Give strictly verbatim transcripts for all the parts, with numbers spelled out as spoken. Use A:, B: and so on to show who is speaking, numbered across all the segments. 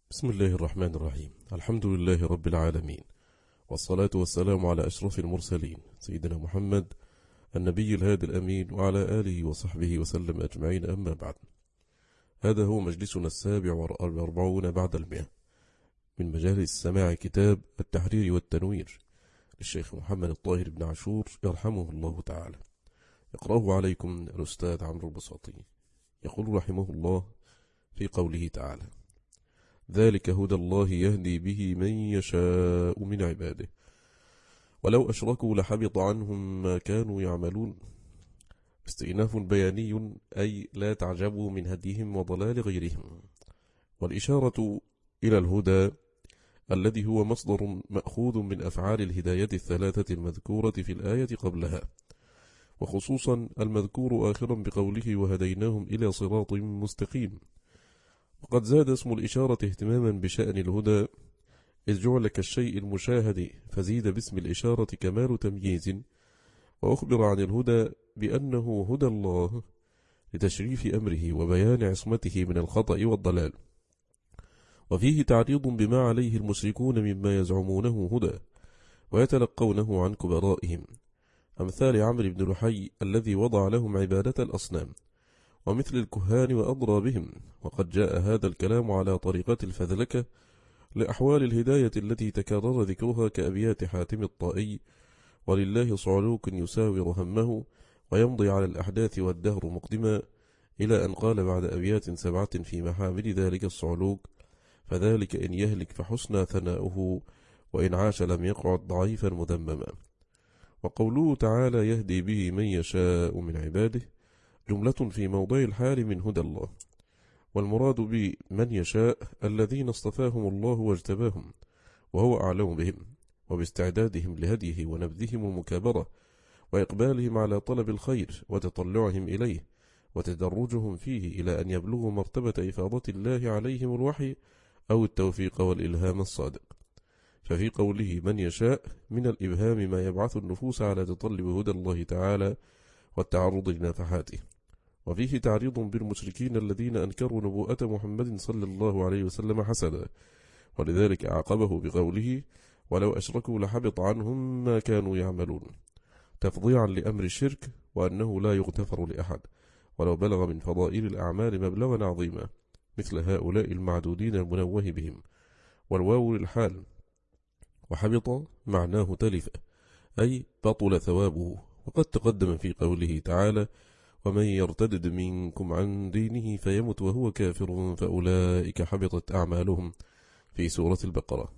A: بسم الله الرحمن الرحيم. الحمد لله رب العالمين، والصلاة والسلام على أشرف المرسلين سيدنا محمد النبي الهادي الأمين وعلى آله وصحبه وسلم أجمعين، أما بعد. هذا هو مجلسنا السابع والأربعون بعد المئة من مجالس سماع كتاب التحرير والتنوير للشيخ محمد الطاهر بن عاشور يرحمه الله تعالى. يقرأه عليكم الأستاذ عمرو البساطي. يقول رحمه الله في قوله تعالى: ذلك هدى الله يهدي به من يشاء من عباده ولو أشركوا لحبط عنهم ما كانوا يعملون. استئناف بياني، أي لا تعجبوا من هديهم وضلال غيرهم، والإشارة إلى الهدى الذي هو مصدر مأخوذ من أفعال الهداية الثلاثة المذكورة في الآية قبلها، وخصوصا المذكور آخرا بقوله وهديناهم إلى صراط مستقيم. وقد زاد اسم الإشارة اهتماما بشأن الهدى، إذ جعل كالشيء المشاهد، فزيد باسم الإشارة كمال تمييز، وأخبر عن الهدى بأنه هدى الله لتشريف أمره وبيان عصمته من الخطأ والضلال، وفيه تعريض بما عليه المشركون مما يزعمونه هدى ويتلقونه عن كبرائهم، أمثال عمرو بن لحي الذي وضع لهم عبادة الأصنام، ومثل الكهان وأضرى بهم. وقد جاء هذا الكلام على طريقة الفذلكة لأحوال الهداية التي تكرر ذكرها كأبيات حاتم الطائي: ولله صعلوك يساور همه ويمضي على الأحداث والدهر مقدما، إلى أن قال بعد أبيات سبعة في محامل ذلك الصعلوك: فذلك إن يهلك فحسنى ثناؤه وإن عاش لم يقعد ضعيفا مذمما. وقوله تعالى يهدي به من يشاء من عباده جملة في موضع الحال من هدى الله، والمراد بمن يشاء الذين اصطفاهم الله واجتباهم وهو أعلم بهم، وباستعدادهم لهديه ونبذهم المكابرة وإقبالهم على طلب الخير وتطلعهم إليه وتدرجهم فيه إلى أن يبلغوا مرتبة إفاضة الله عليهم الوحي أو التوفيق والإلهام الصادق. ففي قوله من يشاء من الإبهام ما يبعث النفوس على تطلب هدى الله تعالى والتعرض لنفحاته، وفيه تعريض بالمشركين الذين أنكروا نبوءة محمد صلى الله عليه وسلم حسدا، ولذلك أعقبه بقوله ولو أشركوا لحبط عنهم ما كانوا يعملون، تفضيعا لأمر الشرك وأنه لا يغتفر لأحد ولو بلغ من فضائل الأعمال مبلغا عظيما، مثل هؤلاء المعدودين المنوه بهم. والواو للحال، وحبط معناه تلف، أي بطل ثوابه. وقد تقدم في قوله تعالى ومن يرتدد منكم عن دينه فيمت وهو كافر فأولئك حبطت أعمالهم في سورة البقرة.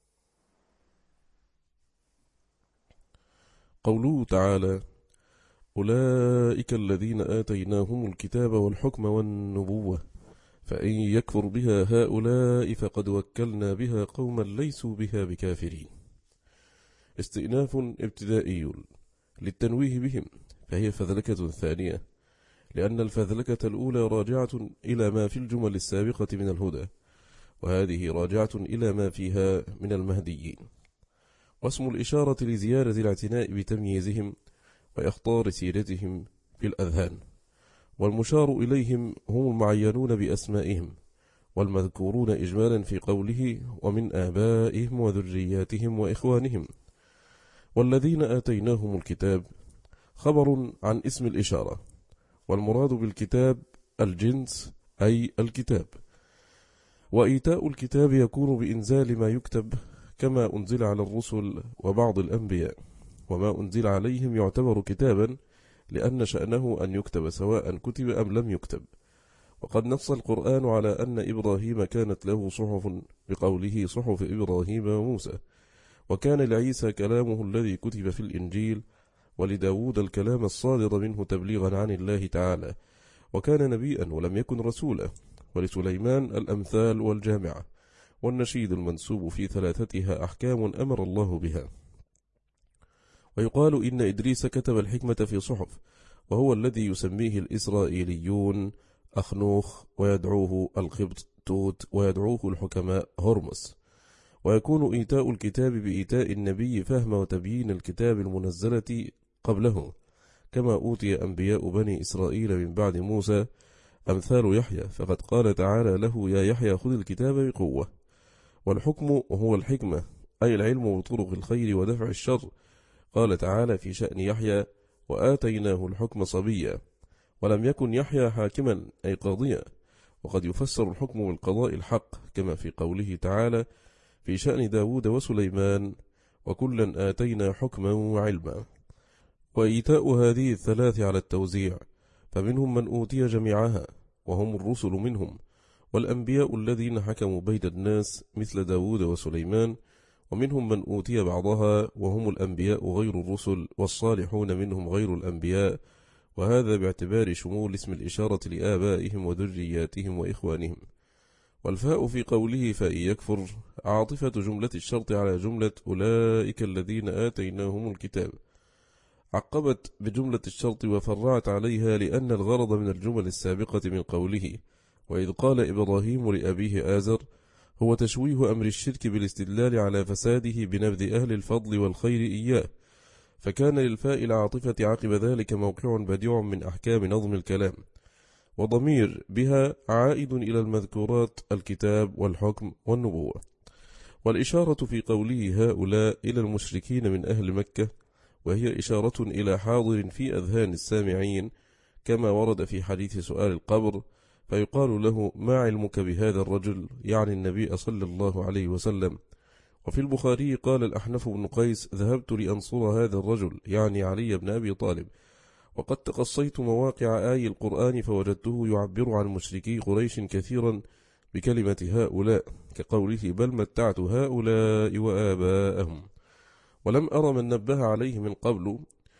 A: قوله تعالى أولئك الذين آتيناهم الكتاب والحكم والنبوة فإن يكفر بها هؤلاء فقد وكلنا بها قوما ليسوا بها بكافرين. استئناف ابتدائي للتنويه بهم، فهي فذلكة ثانية، لأن الفذلكة الأولى راجعة إلى ما في الجمل السابقة من الهدى، وهذه راجعة إلى ما فيها من المهديين. واسم الإشارة لزيادة الاعتناء بتمييزهم وإخطار سيرتهم في الأذهان، والمشار إليهم هم المعينون بأسمائهم والمذكورون إجمالا في قوله ومن آبائهم وذرياتهم وإخوانهم. والذين آتيناهم الكتاب خبر عن اسم الإشارة، والمراد بالكتاب الجنس أي الكتاب. وإيتاء الكتاب يكون بإنزال ما يكتب كما أنزل على الرسل وبعض الأنبياء، وما أنزل عليهم يعتبر كتابا لأن شأنه أن يكتب سواء كتب أم لم يكتب. وقد نص القرآن على أن إبراهيم كانت له صحف بقوله صحف إبراهيم وموسى، وكان لعيسى كلامه الذي كتب في الإنجيل، ولداود الكلام الصادر منه تبليغا عن الله تعالى وكان نبيا ولم يكن رسولا، ولسليمان الأمثال والجامعة والنشيد المنسوب في ثلاثتها أحكام أمر الله بها. ويقال إن إدريس كتب الحكمة في صحف، وهو الذي يسميه الإسرائيليون أخنوخ ويدعوه القبط توت ويدعوه الحكماء هرمس. ويكون إيتاء الكتاب بإيتاء النبي فهم وتبيين الكتاب المنزلة قبله، كما أوتي أنبياء بني إسرائيل من بعد موسى أمثال يحيى، فقد قال تعالى له يا يحيى خذ الكتاب بقوة، والحكم هو الحكمة، أي العلم بطرق الخير ودفع الشر. قال تعالى في شأن يحيى: وآتيناه الحكم صبيا. ولم يكن يحيى حاكما أي قاضيا. وقد يفسر الحكم بالقضاء الحق، كما في قوله تعالى في شأن داود وسليمان: وكلا آتينا حكما وعلما. وإيتاء هذه الثلاث على التوزيع، فمنهم من أوتي جميعها وهم الرسل منهم، والأنبياء الذين حكموا بين الناس مثل داود وسليمان، ومنهم من أوتي بعضها وهم الأنبياء غير الرسل، والصالحون منهم غير الأنبياء، وهذا باعتبار شمول اسم الإشارة لآبائهم وذرياتهم وإخوانهم. والفاء في قوله فإن يكفر عاطفة جملة الشرط على جملة أولئك الذين آتيناهم الكتاب، عقبت بجملة الشرط وفرعت عليها، لأن الغرض من الجمل السابقة من قوله وإذ قال إبراهيم لأبيه آزر هو تشويه أمر الشرك بالاستدلال على فساده بنبذ أهل الفضل والخير إياه، فكان للفاء العاطفة عقب ذلك موقع بديع من أحكام نظم الكلام، وضمير بها عائد إلى المذكورات الكتاب والحكم والنبوة. والإشارة في قوله هؤلاء إلى المشركين من أهل مكة، وهي إشارة إلى حاضر في أذهان السامعين، كما ورد في حديث سؤال القبر، فيقال له ما علمك بهذا الرجل، يعني النبي صلى الله عليه وسلم. وفي البخاري قال الأحنف بن قيس ذهبت لأنصر هذا الرجل، يعني علي بن أبي طالب، وقد تقصيت مواقع آي القرآن فوجدته يعبر عن مشركي قريش كثيرا بكلمة هؤلاء، كقوله بل متعت هؤلاء وآباءهم، ولم أرى من نبه عليه من قبل.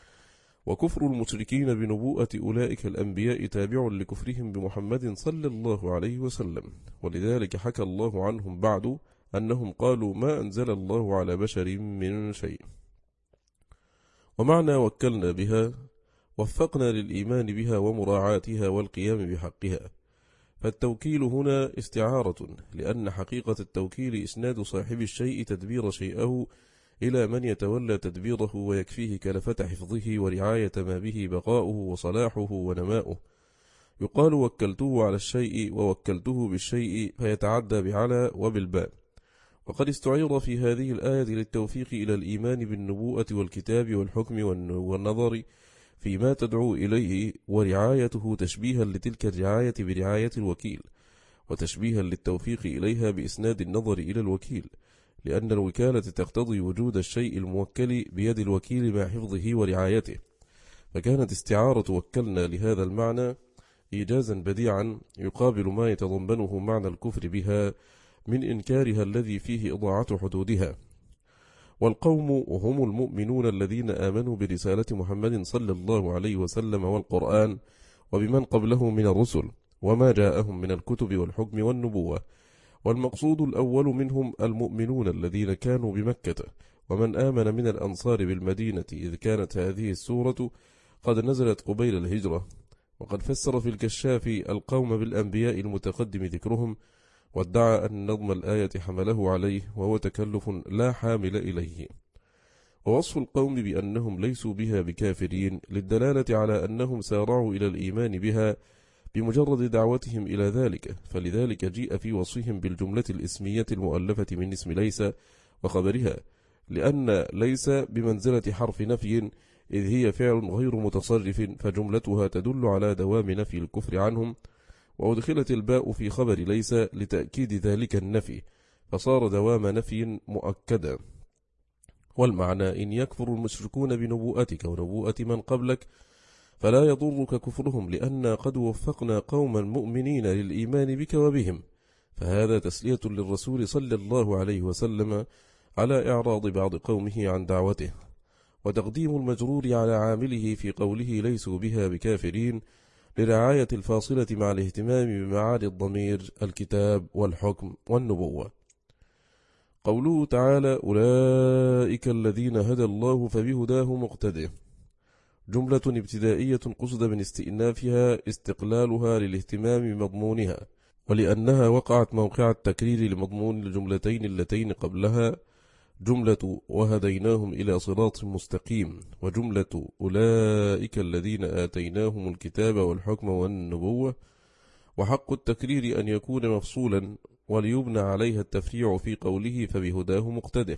A: وكفر المشركين بنبوءة أولئك الأنبياء تابع لكفرهم بمحمد صلى الله عليه وسلم، ولذلك حكى الله عنهم بعد أنهم قالوا ما أنزل الله على بشر من شيء. ومعنى وكلنا بها وفقنا للإيمان بها ومراعاتها والقيام بحقها، فالتوكيل هنا استعارة، لأن حقيقة التوكيل إسناد صاحب الشيء تدبير شيئه إلى من يتولى تدبيره ويكفيه كلفة حفظه ورعاية ما به بقاؤه وصلاحه ونماؤه. يقال وكلته على الشيء ووكلته بالشيء، فيتعدى بعلى وبالباء. وقد استعير في هذه الآية للتوفيق إلى الإيمان بالنبوءة والكتاب والحكم والنظر فيما تدعو إليه، ورعايته تشبيها لتلك الرعاية برعاية الوكيل، وتشبيها للتوفيق إليها بإسناد النظر إلى الوكيل، لأن الوكالة تقتضي وجود الشيء الموكل بيد الوكيل مع حفظه ورعايته، فكانت استعارة وكلنا لهذا المعنى إيجازا بديعا يقابل ما يتضمنه معنى الكفر بها من إنكارها الذي فيه إضاعة حدودها. والقوم هم المؤمنون الذين آمنوا برسالة محمد صلى الله عليه وسلم والقرآن وبمن قبله من الرسل وما جاءهم من الكتب والحكم والنبوة. والمقصود الأول منهم المؤمنون الذين كانوا بمكة، ومن آمن من الأنصار بالمدينة، إذ كانت هذه السورة قد نزلت قبيل الهجرة. وقد فسر في الكشاف القوم بالأنبياء المتقدم ذكرهم، وادعى أن نظم الآية حمله عليه، وهو تكلف لا حامل إليه. ووصف القوم بأنهم ليسوا بها بكافرين للدلالة على أنهم سارعوا إلى الإيمان بها بمجرد دعوتهم إلى ذلك، فلذلك جيء في وصفهم بالجملة الاسمية المؤلفة من اسم ليس وخبرها، لأن ليس بمنزلة حرف نفي، إذ هي فعل غير متصرف، فجملتها تدل على دوام نفي الكفر عنهم. وأدخلت الباء في خبر ليس لتأكيد ذلك النفي، فصار دوام نفي مؤكدا. والمعنى إن يكفر المشركون بنبوءتك ونبوءة من قبلك فلا يضرك كفرهم، لأن قد وفقنا قوما مؤمنين للإيمان بك وبهم، فهذا تسلية للرسول صلى الله عليه وسلم على إعراض بعض قومه عن دعوته، وتقديم المجرور على عامله في قوله ليسوا بها بكافرين لرعاية الفاصلة مع الاهتمام بمعاني الضمير الكتاب والحكم والنبوة. قوله تعالى أولئك الذين هدى الله فبهداه مقتده، جملة ابتدائية قصد من استئنافها استقلالها للاهتمام بمضمونها، ولأنها وقعت موقع التكرير لمضمون الجملتين اللتين قبلها، جملة وهديناهم إلى صراط مستقيم، وجملة أولئك الذين آتيناهم الكتاب والحكم والنبوة. وحق التكرير أن يكون مفصولا وليبنى عليها التفريع في قوله فبهداه مقتده.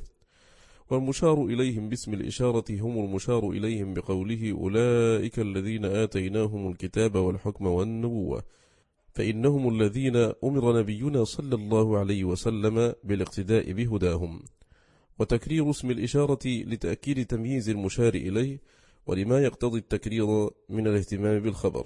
A: والمشار إليهم باسم الإشارة هم المشار إليهم بقوله أولئك الذين آتيناهم الكتاب والحكم والنبوة، فإنهم الذين أمر نبينا صلى الله عليه وسلم بالاقتداء بهداهم. وتكرير اسم الإشارة لتأكيد تمييز المشار إليه ولما يقتضي التكرير من الاهتمام بالخبر.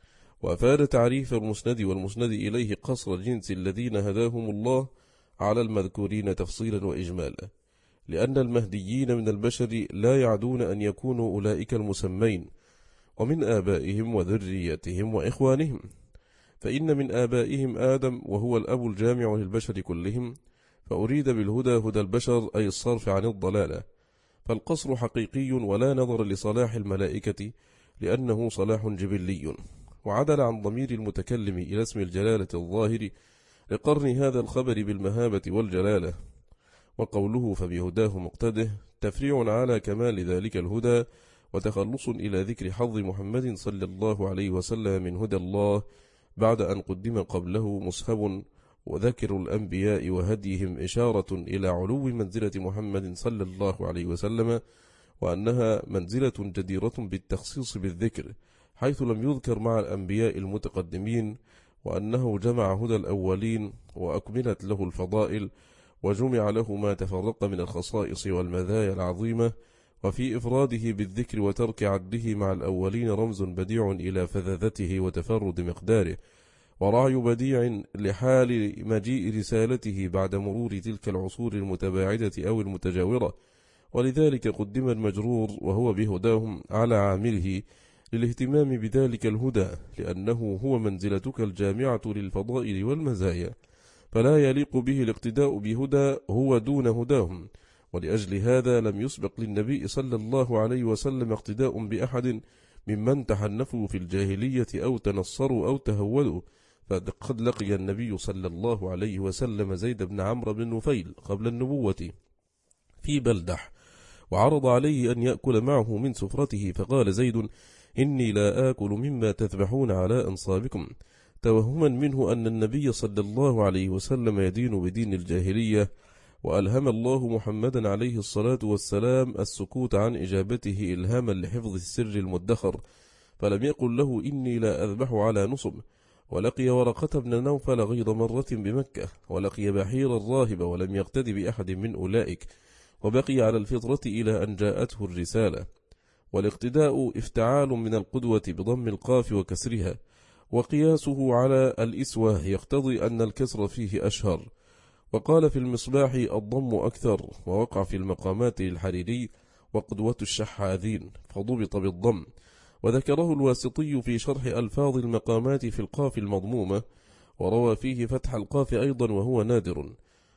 A: وأفاد تعريف المسند والمسند إليه قصر جنس الذين هداهم الله على المذكورين تفصيلا وإجمالا، لأن المهديين من البشر لا يعدون أن يكونوا أولئك المسمين ومن آبائهم وذريتهم وإخوانهم، فإن من آبائهم آدم وهو الأب الجامع للبشر كلهم، فأريد بالهدى هدى البشر أي الصرف عن الضلالة، فالقصر حقيقي ولا نظر لصلاح الملائكة لأنه صلاح جبلي، وعدل عن ضمير المتكلم إلى اسم الجلالة الظاهر لقرن هذا الخبر بالمهابة والجلالة. وقوله فبهداه مقتده تفريع على كمال ذلك الهدى وتخلص إلى ذكر حظ محمد صلى الله عليه وسلم من هدى الله بعد أن قدم قبله مسهب وذكر الأنبياء وهديهم إشارة إلى علو منزلة محمد صلى الله عليه وسلم، وأنها منزلة جديرة بالتخصيص بالذكر حيث لم يذكر مع الأنبياء المتقدمين، وأنه جمع هدى الأولين وأكملت له الفضائل وجمع له ما تفرق من الخصائص والمذايا العظيمة. وفي إفراده بالذكر وترك عده مع الأولين رمز بديع إلى فذذته وتفرد مقداره، ورعي بديع لحال مجيء رسالته بعد مرور تلك العصور المتباعدة أو المتجاورة، ولذلك قدم المجرور وهو بهداهم على عامله للاهتمام بذلك الهدى، لأنه هو منزلتك الجامعة للفضائل والمزايا، فلا يليق به الاقتداء بهدى هو دون هداهم. ولأجل هذا لم يسبق للنبي صلى الله عليه وسلم اقتداء بأحد ممن تحنفوا في الجاهلية أو تنصروا أو تهودوا، فقد لقي النبي صلى الله عليه وسلم زيد بن عمرو بن نفيل قبل النبوة في بلدح، وعرض عليه أن يأكل معه من سفرته، فقال زيد إني لا آكل مما تذبحون على أنصابكم، توهما منه أن النبي صلى الله عليه وسلم يدين بدين الجاهلية، وألهم الله محمدا عليه الصلاة والسلام السكوت عن إجابته إلهاما لحفظ السر المدخر، فلم يقل له إني لا أذبح على نصب. ولقي ورقة بن نوفل غير مرة بمكة، ولقي بحير الراهب ولم يقتد بأحد من أولئك، وبقي على الفطرة إلى أن جاءته الرسالة. والاقتداء افتعال من القدوة بضم القاف وكسرها، وقياسه على الإسوة يقتضي أن الكسر فيه أشهر. وقال في المصباح الضم أكثر، ووقع في المقامات للحريري وقدوة الشحاذين فضبط بالضم. وذكره الواسطي في شرح ألفاظ المقامات في القاف المضمومة، وروى فيه فتح القاف أيضا وهو نادر.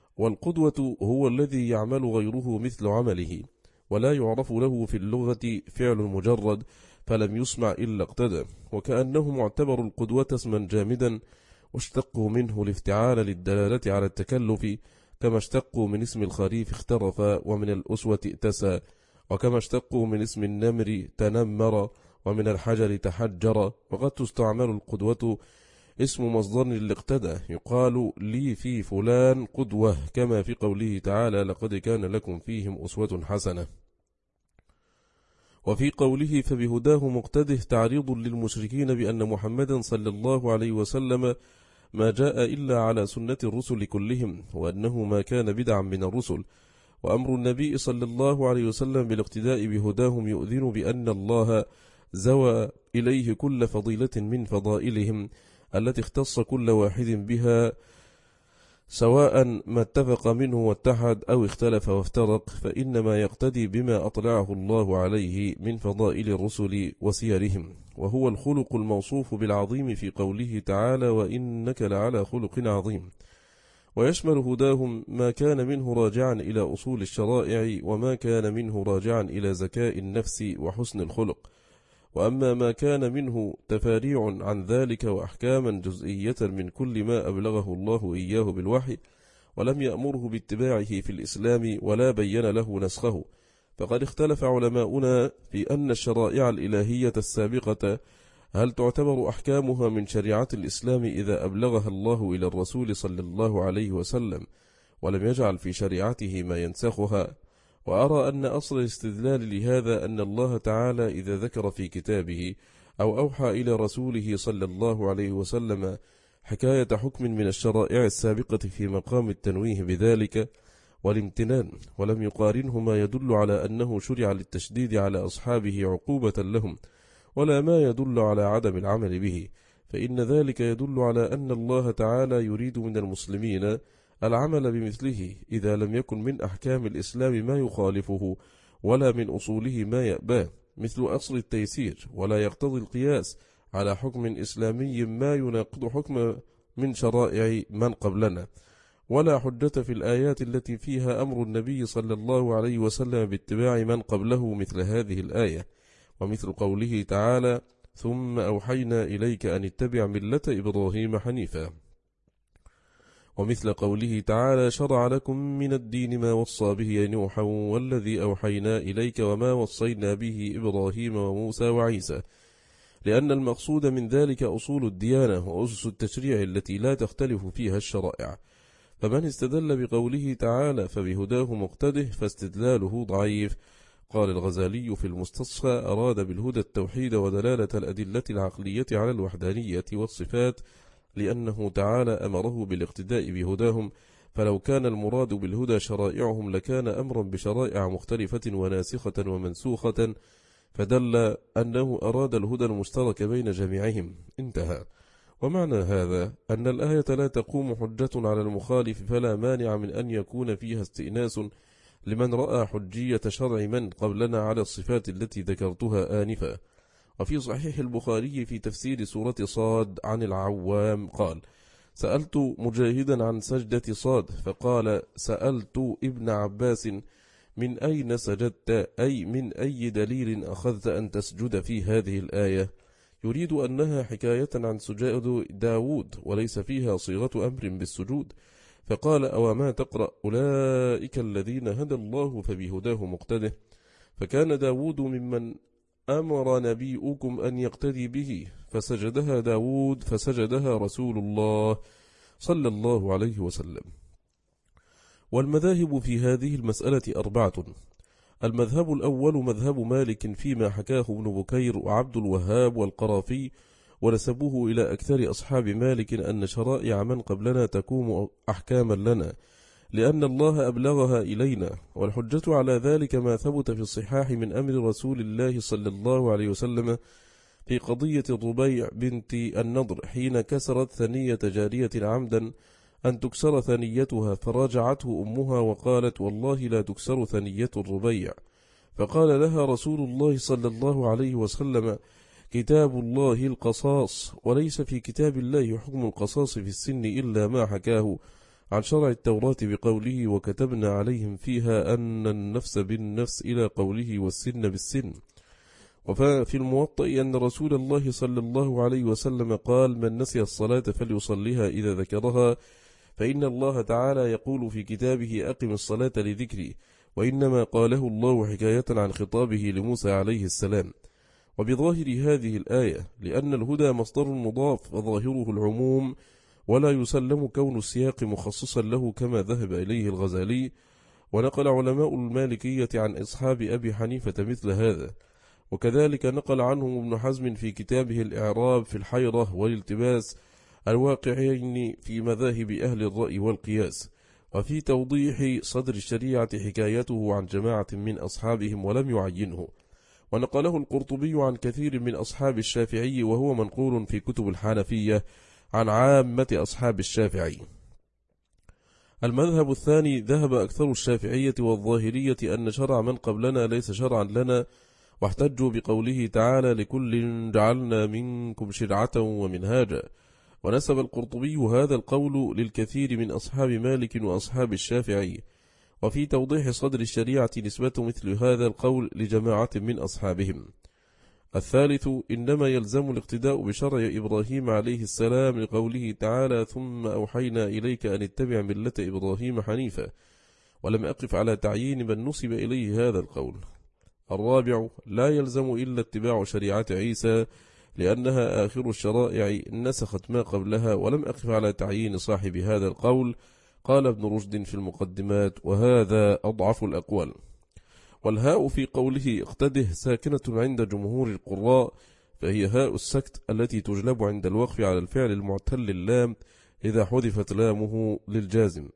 A: والقدوة هو الذي يعمل غيره مثل عمله، ولا يعرف له في اللغة فعل مجرد فلم يسمع إلا اقتدى، وكأنه معتبر القدوة اسما جامدا، واشتقوا منه الافتعال للدلالة على التكلف، كما اشتقوا من اسم الخريف اخترف، ومن الأسوة ائتسى، وكما اشتقوا من اسم النمر تنمر، ومن الحجر تحجر. وقد تستعمل القدوة اسم مصدر للاقتدى، يقال لي في فلان قدوة، كما في قوله تعالى لقد كان لكم فيهم أسوة حسنة. وفي قوله فبهداه مقتده تعريض للمشركين بأن محمدا صلى الله عليه وسلم ما جاء إلا على سنة الرسل كلهم، وأنه ما كان بدعا من الرسل. وأمر النبي صلى الله عليه وسلم بالاقتداء بهداهم يؤذن بأن الله زوى إليه كل فضيلة من فضائلهم التي اختص كل واحد بها، سواء ما اتفق منه واتحد أو اختلف وافترق، فإنما يقتدي بما أطلعه الله عليه من فضائل الرسل وسيرهم، وهو الخلق الموصوف بالعظيم في قوله تعالى وإنك لعلى خلق عظيم. ويشمل هداهم ما كان منه راجعا إلى أصول الشرائع، وما كان منه راجعا إلى زكاء النفس وحسن الخلق. وأما ما كان منه تفاريع عن ذلك وأحكاما جزئية من كل ما أبلغه الله إياه بالوحي، ولم يأمره باتباعه في الإسلام ولا بين له نسخه، فقد اختلف علماؤنا في أن الشرائع الإلهية السابقة هل تعتبر أحكامها من شريعة الإسلام إذا أبلغها الله إلى الرسول صلى الله عليه وسلم ولم يجعل في شريعته ما ينسخها؟ وأرى أن أصل الاستدلال لهذا أن الله تعالى إذا ذكر في كتابه أو أوحى إلى رسوله صلى الله عليه وسلم حكاية حكم من الشرائع السابقة في مقام التنويه بذلك والامتنان ولم يقارنه ما يدل على أنه شرع للتشديد على أصحابه عقوبة لهم ولا ما يدل على عدم العمل به، فإن ذلك يدل على أن الله تعالى يريد من المسلمين العمل بمثله إذا لم يكن من أحكام الإسلام ما يخالفه ولا من أصوله ما يأباه، مثل أصل التيسير، ولا يقتضي القياس على حكم إسلامي ما يناقض حكم من شرائع من قبلنا، ولا حجة في الآيات التي فيها أمر النبي صلى الله عليه وسلم باتباع من قبله مثل هذه الآية، ومثل قوله تعالى ثم أوحينا إليك أن اتبع ملة إبراهيم حنيفا، ومثل قوله تعالى شرع لكم من الدين ما وصى به نوحا والذي أوحينا إليك وما وصينا به إبراهيم وموسى وعيسى، لأن المقصود من ذلك أصول الديانة وأسس التشريع التي لا تختلف فيها الشرائع. فمن استدل بقوله تعالى فبهداه مقتده فاستدلاله ضعيف. قال الغزالي في المستصفى أراد بالهدى التوحيد ودلالة الأدلة العقلية على الوحدانية والصفات، لأنه تعالى أمره بالاقتداء بهداهم، فلو كان المراد بالهدى شرائعهم لكان أمرا بشرائع مختلفة وناسخة ومنسوخة، فدل أنه أراد الهدى المشترك بين جميعهم. انتهى. ومعنى هذا أن الآية لا تقوم حجة على المخالف، فلا مانع من أن يكون فيها استئناس لمن رأى حجية شرع من قبلنا على الصفات التي ذكرتها آنفا. وفي صحيح البخاري في تفسير سورة صاد عن العوام قال سألت مجاهدا عن سجدة صاد فقال سألت ابن عباس من أين سجدت، أي من أي دليل أخذت أن تسجد في هذه الآية، يريد أنها حكاية عن سجود داود وليس فيها صيغة أمر بالسجود، فقال أو ما تقرأ أولئك الذين هدى الله فبهداه مقتده، فكان داود ممن أمر نبيكم أن يقتدي به، فسجدها داود فسجدها رسول الله صلى الله عليه وسلم. والمذاهب في هذه المسألة أربعة. المذهب الأول مذهب مالك فيما حكاه ابن بكير وعبد الوهاب والقرافي، ونسبوه إلى أكثر أصحاب مالك أن شرائع من قبلنا تكون أحكاما لنا لأن الله أبلغها إلينا، والحجة على ذلك ما ثبت في الصحاح من أمر رسول الله صلى الله عليه وسلم في قضية الربيع بنت النضر حين كسرت ثنية جارية عمدا أن تكسر ثنيتها، فرجعته أمها وقالت والله لا تكسر ثنية الربيع، فقال لها رسول الله صلى الله عليه وسلم كتاب الله القصاص، وليس في كتاب الله حكم القصاص في السن إلا ما حكاه عن شرع التوراة بقوله وكتبنا عليهم فيها أن النفس بالنفس إلى قوله والسن بالسن. وفي الموطأ أن رسول الله صلى الله عليه وسلم قال من نسي الصلاة فليصليها إذا ذكرها، فإن الله تعالى يقول في كتابه أقم الصلاة لذكري، وإنما قاله الله حكاية عن خطابه لموسى عليه السلام. وبظاهر هذه الآية لأن الهدى مصدر مضاف وظاهره العموم، ولا يسلم كون السياق مخصصا له كما ذهب إليه الغزالي، ونقل علماء المالكية عن أصحاب أبي حنيفة مثل هذا، وكذلك نقل عنهم ابن حزم في كتابه الإعراب في الحيرة والالتباس الواقعين في مذاهب أهل الرأي والقياس. وفي توضيح صدر الشريعة حكايته عن جماعة من أصحابهم ولم يعينه، ونقله القرطبي عن كثير من أصحاب الشافعي، وهو منقول في كتب الحنفية عن عامة أصحاب الشافعي. المذهب الثاني ذهب أكثر الشافعية والظاهرية أن شرع من قبلنا ليس شرعا لنا، واحتجوا بقوله تعالى لكل جعلنا منكم شرعة ومنهاجا، ونسب القرطبي هذا القول للكثير من أصحاب مالك وأصحاب الشافعي. وفي توضيح صدر الشريعة نسبة مثل هذا القول لجماعة من أصحابهم. الثالث إنما يلزم الاقتداء بشرع إبراهيم عليه السلام لقوله تعالى ثم أوحينا إليك أن اتبع ملة إبراهيم حنيفا، ولم أقف على تعيين من نسب إليه هذا القول. الرابع لا يلزم إلا اتباع شريعة عيسى، لأنها آخر الشرائع نسخت ما قبلها، ولم أقف على تعيين صاحب هذا القول. قال ابن رشد في المقدمات: وهذا أضعف الأقوال. والهاء في قوله اقتده ساكنة عند جمهور القراء، فهي هاء السكت التي تجلب عند الوقف على الفعل المعتل اللام إذا حذفت لامه للجازم،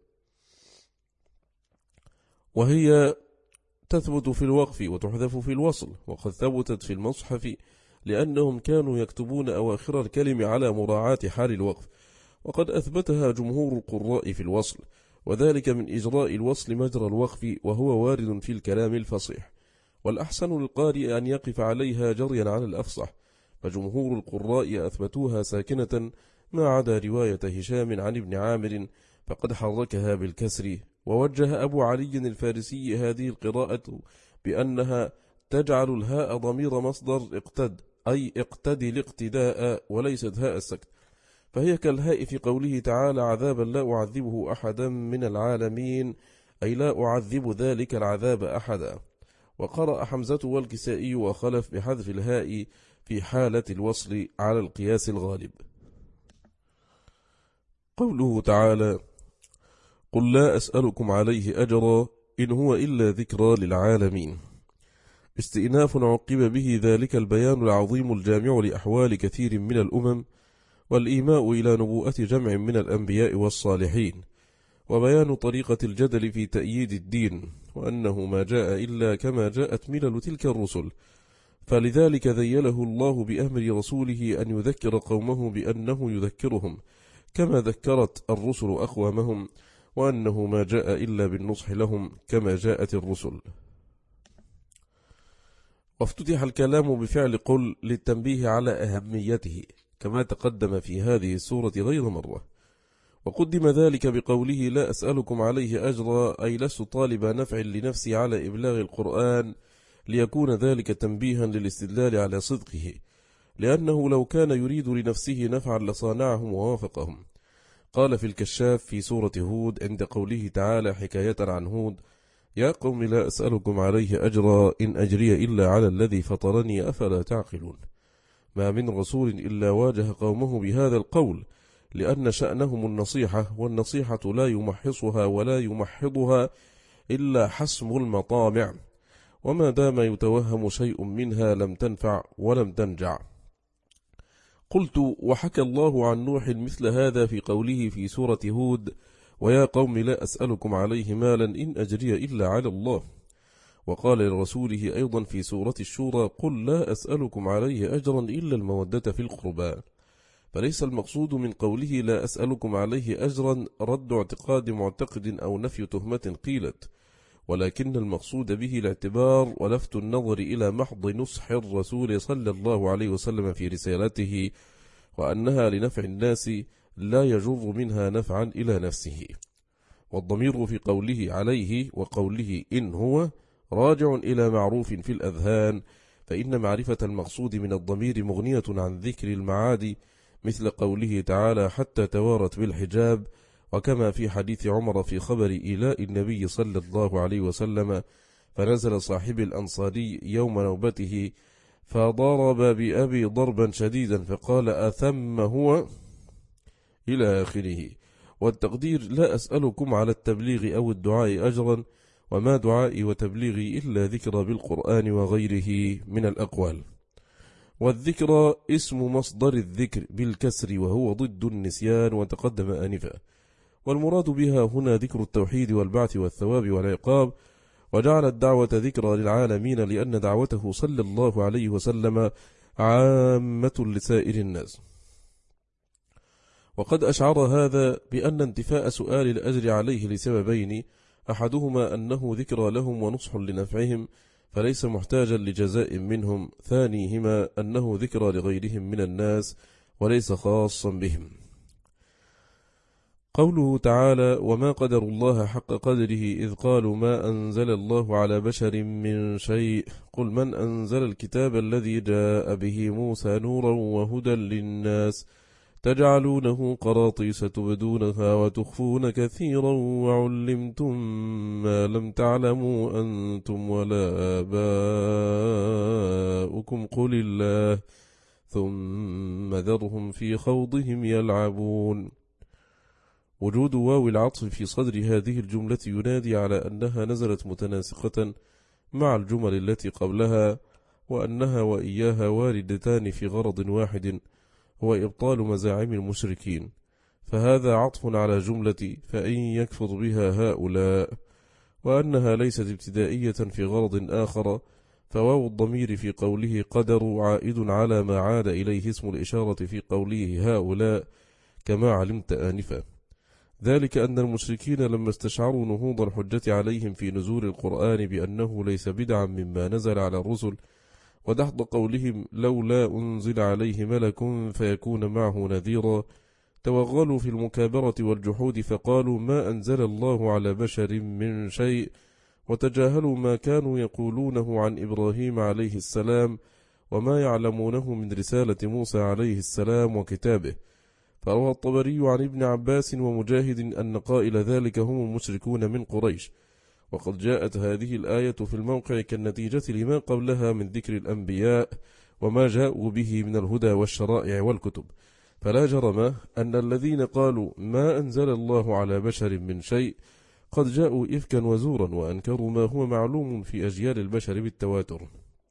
A: وهي تثبت في الوقف وتحذف في الوصل، وقد ثبتت في المصحف لأنهم كانوا يكتبون أواخر الكلم على مراعاة حال الوقف، وقد أثبتها جمهور القراء في الوصل، وذلك من إجراء الوصل مجرى الوقف، وهو وارد في الكلام الفصيح، والأحسن للقارئ أن يقف عليها جريا على الأفصح، فجمهور القراء أثبتوها ساكنة ما عدا رواية هشام عن ابن عامر فقد حركها بالكسر. ووجه أبو علي الفارسي هذه القراءة بأنها تجعل الهاء ضمير مصدر اقتد، أي اقتدي الاقتداء، وليست هاء السكت، فهي كالهاء في قوله تعالى: عذابا لا أعذبه أحدا من العالمين، أي لا أعذب ذلك العذاب أحدا. وقرأ حمزة والكسائي وخلف بحذف الهاء في حالة الوصل على القياس الغالب. قوله تعالى: قل لا أسألكم عليه أجرا إن هو إلا ذكرى للعالمين، استئناف عقب به ذلك البيان العظيم الجامع لأحوال كثير من الأمم، والإيماء إلى نبوءة جمع من الأنبياء والصالحين، وبيان طريقة الجدل في تأييد الدين، وأنه ما جاء إلا كما جاءت ملل تلك الرسل، فلذلك ذيله الله بأمر رسوله أن يذكر قومه بأنه يذكرهم كما ذكرت الرسل أقوامهم، وأنه ما جاء إلا بالنصح لهم كما جاءت الرسل. وافتتح الكلام بفعل قل للتنبيه على أهميته كما تقدم في هذه السورة غير مرة، وقدم ذلك بقوله: لا أسألكم عليه أجرا، أي لست طالب نفع لنفسي على إبلاغ القرآن، ليكون ذلك تنبيها للاستدلال على صدقه، لأنه لو كان يريد لنفسه نفعا لصانعهم ووافقهم. قال في الكشاف في سورة هود عند قوله تعالى حكاية عن هود: يا قوم لا أسألكم عليه أجرا إن أجري إلا على الذي فطرني أفلا تعقلون. ما من رسول إلا واجه قومه بهذا القول، لأن شأنهم النصيحة، والنصيحة لا يمحصها ولا يمحضها إلا حسم المطامع، وما دام يتوهم شيء منها لم تنفع ولم تنجع. قلت: وحكى الله عن نوح مثل هذا في قوله في سورة هود: ويا قوم لا أسألكم عليه مالا إن أجري إلا على الله. وقال لرسوله أيضا في سورة الشورى: قل لا أسألكم عليه أجرا إلا المودة في القربى. فليس المقصود من قوله لا أسألكم عليه أجرا رد اعتقاد معتقد أو نفي تهمة قيلت، ولكن المقصود به الاعتبار ولفت النظر إلى محض نصح الرسول صلى الله عليه وسلم في رسالته، وأنها لنفع الناس لا يجر منها نفعا إلى نفسه. والضمير في قوله عليه وقوله إن هو راجع إلى معروف في الأذهان، فإن معرفة المقصود من الضمير مغنية عن ذكر المعاد، مثل قوله تعالى: حتى توارت بالحجاب، وكما في حديث عمر في خبر إيلاء النبي صلى الله عليه وسلم، فنزل صاحب الأنصاري يوم نوبته فضرب بأبي ضربا شديدا فقال: أثم هو، إلى آخره. والتقدير: لا أسألكم على التبليغ أو الدعاء أجرا، وما دعائي وتبليغي إلا ذكر بالقرآن وغيره من الأقوال. والذكر اسم مصدر الذكر بالكسر، وهو ضد النسيان، وتقدم آنفا. والمراد بها هنا ذكر التوحيد والبعث والثواب والعقاب، وجعل الدعوة ذكرى للعالمين لأن دعوته صلى الله عليه وسلم عامة لسائر الناس. وقد أشعر هذا بأن انتفاء سؤال الأجر عليه لسببين: أحدهما أنه ذكرى لهم ونصح لنفعهم فليس محتاجا لجزاء منهم، ثانيهما أنه ذكرى لغيرهم من الناس وليس خاصا بهم. قوله تعالى: وما قدر الله حق قدره إذ قالوا ما أنزل الله على بشر من شيء، قل من أنزل الكتاب الذي جاء به موسى نورا وهدى للناس تجعلونه قراطيس تبدونها وتخفون كثيرا وعلمتم ما لم تعلموا أنتم ولا آباؤكم قل الله ثم ذرهم في خوضهم يلعبون. وجود واو العطف في صدر هذه الجملة ينادي على أنها نزلت متناسقة مع الجمل التي قبلها، وأنها وإياها واردتان في غرض واحد هو إبطال مزاعم المشركين، فهذا عطف على جملة فإن يكفر بها هؤلاء، وأنها ليست ابتدائية في غرض آخر، فواو الضمير في قوله قدر عائد على ما عاد إليه اسم الإشارة في قوله هؤلاء كما علمت آنفا، ذلك أن المشركين لما استشعروا نهوض الحجة عليهم في نزول القرآن بأنه ليس بدعا مما نزل على الرسل، ودحض قولهم لولا أنزل عليه ملك فيكون معه نذيرا، توغلوا في المكابرة والجحود فقالوا ما أنزل الله على بشر من شيء، وتجاهلوا ما كانوا يقولونه عن إبراهيم عليه السلام وما يعلمونه من رسالة موسى عليه السلام وكتابه. فروى الطبري عن ابن عباس ومجاهد أن قائل ذلك هم المشركون من قريش، وقد جاءت هذه الآية في الموقع كالنتيجة لما قبلها من ذكر الأنبياء وما جاءوا به من الهدى والشرائع والكتب، فلا جرم أن الذين قالوا ما أنزل الله على بشر من شيء قد جاءوا إفكا وزورا وأنكروا ما هو معلوم في أجيال البشر بالتواتر.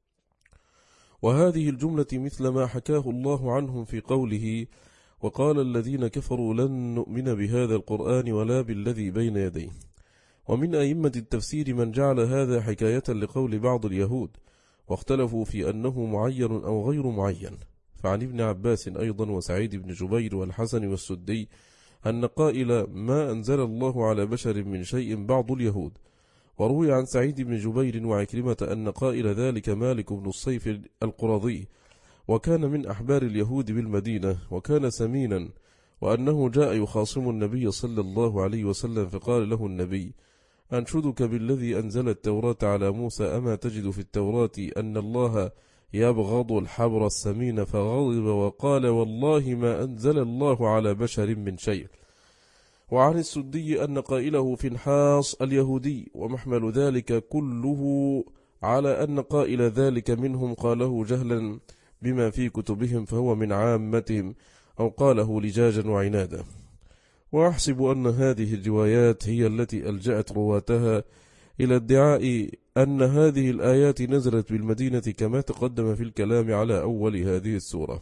A: وهذه الجملة مثل ما حكاه الله عنهم في قوله وقال الذين كفروا لن نؤمن بهذا القرآن ولا بالذي بين يديه. ومن أئمة التفسير من جعل هذا حكاية لقول بعض اليهود، واختلفوا في أنه معين أو غير معين، فعن ابن عباس أيضا وسعيد بن جبير والحسن والسدي أن قائل ما أنزل الله على بشر من شيء بعض اليهود، وروي عن سعيد بن جبير وعكرمة أن قائل ذلك مالك بن الصيف القرظي، وكان من أحبار اليهود بالمدينة وكان سمينا، وأنه جاء يخاصم النبي صلى الله عليه وسلم فقال له النبي أنشدك بالذي أنزل التوراة على موسى أما تجد في التوراة أن الله يبغض الحبر السمين، فغضب وقال والله ما أنزل الله على بشر من شيء. وعن السدي أن قائله فنحاس اليهودي، ومحمل ذلك كله على أن قائل ذلك منهم قاله جهلا بما في كتبهم فهو من عامتهم، أو قاله لجاجا وعنادا. وأحسب أن هذه الروايات هي التي ألجأت رواتها إلى ادعاء أن هذه الآيات نزلت بالمدينة كما تقدم في الكلام على أول هذه السورة،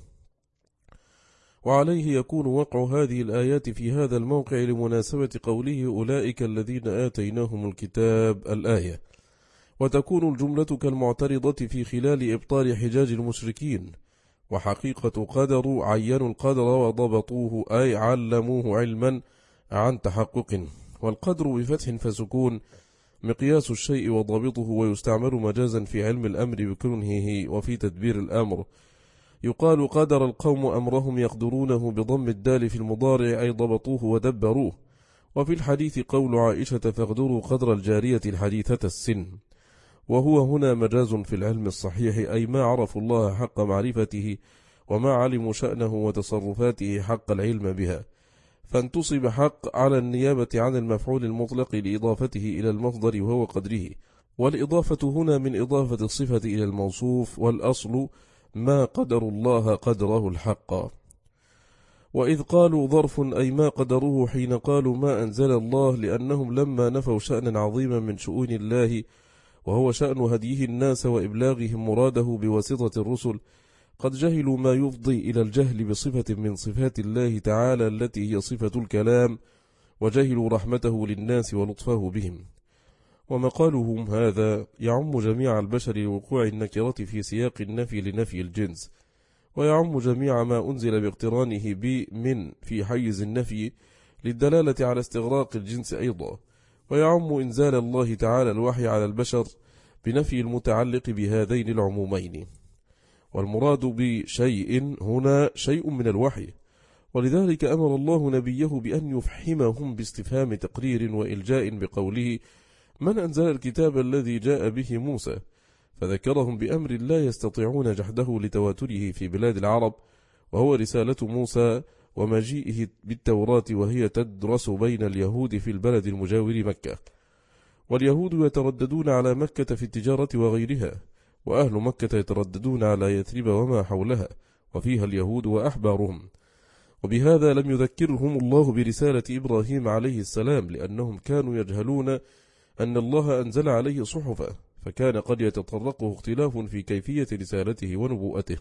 A: وعليه يكون وقع هذه الآيات في هذا الموقع لمناسبة قوله أولئك الذين آتيناهم الكتاب الآية، وتكون الجملة كالمعترضة في خلال إبطال حجاج المشركين. وحقيقة قدروا عينوا القدر وضبطوه أي علموه علما عن تحقق، والقدر بفتح فسكون مقياس الشيء وضابطه، ويستعمل مجازا في علم الأمر بكرهه وفي تدبير الأمر. يقال قدر القوم أمرهم يقدرونه بضم الدال في المضارع أي ضبطوه ودبروه. وفي الحديث قول عائشة فاقدروا قدر الجارية الحديثة السن، وهو هنا مجاز في العلم الصحيح أي ما عرفوا الله حق معرفته وما علموا شأنه وتصرفاته حق العلم بها، فانتصب حق على النيابة عن المفعول المطلق لإضافته إلى المصدر وهو قدره، والإضافة هنا من إضافة الصفة إلى الموصوف، والأصل ما قدر الله قدره الحق. وإذ قالوا ظرف أي ما قدروه حين قالوا ما أنزل الله، لأنهم لما نفوا شأنا عظيما من شؤون الله وهو شأن هديه الناس وإبلاغهم مراده بواسطة الرسل، قد جهلوا ما يفضي إلى الجهل بصفة من صفات الله تعالى التي هي صفة الكلام، وجهلوا رحمته للناس ولطفه بهم. ومقالهم هذا يعم جميع البشر لوقوع النكرة في سياق النفي لنفي الجنس، ويعم جميع ما أنزل باقترانه بمن في حيز النفي للدلالة على استغراق الجنس أيضا، ويعم إنزال الله تعالى الوحي على البشر بنفي المتعلق بهذين العمومين. والمراد بشيء هنا شيء من الوحي، ولذلك أمر الله نبيه بأن يفحمهم باستفهام تقرير وإلجاء بقوله من أنزل الكتاب الذي جاء به موسى، فذكرهم بأمر لا يستطيعون جحده لتواتره في بلاد العرب، وهو رسالة موسى ومجيئه بالتوراة وهي تدرس بين اليهود في البلد المجاور مكة. واليهود يترددون على مكة في التجارة وغيرها، وأهل مكة يترددون على يثرب وما حولها، وفيها اليهود وأحبارهم، وبهذا لم يذكرهم الله برسالة إبراهيم عليه السلام، لأنهم كانوا يجهلون أن الله أنزل عليه صحفا، فكان قد يتطرقه اختلاف في كيفية رسالته ونبوءته.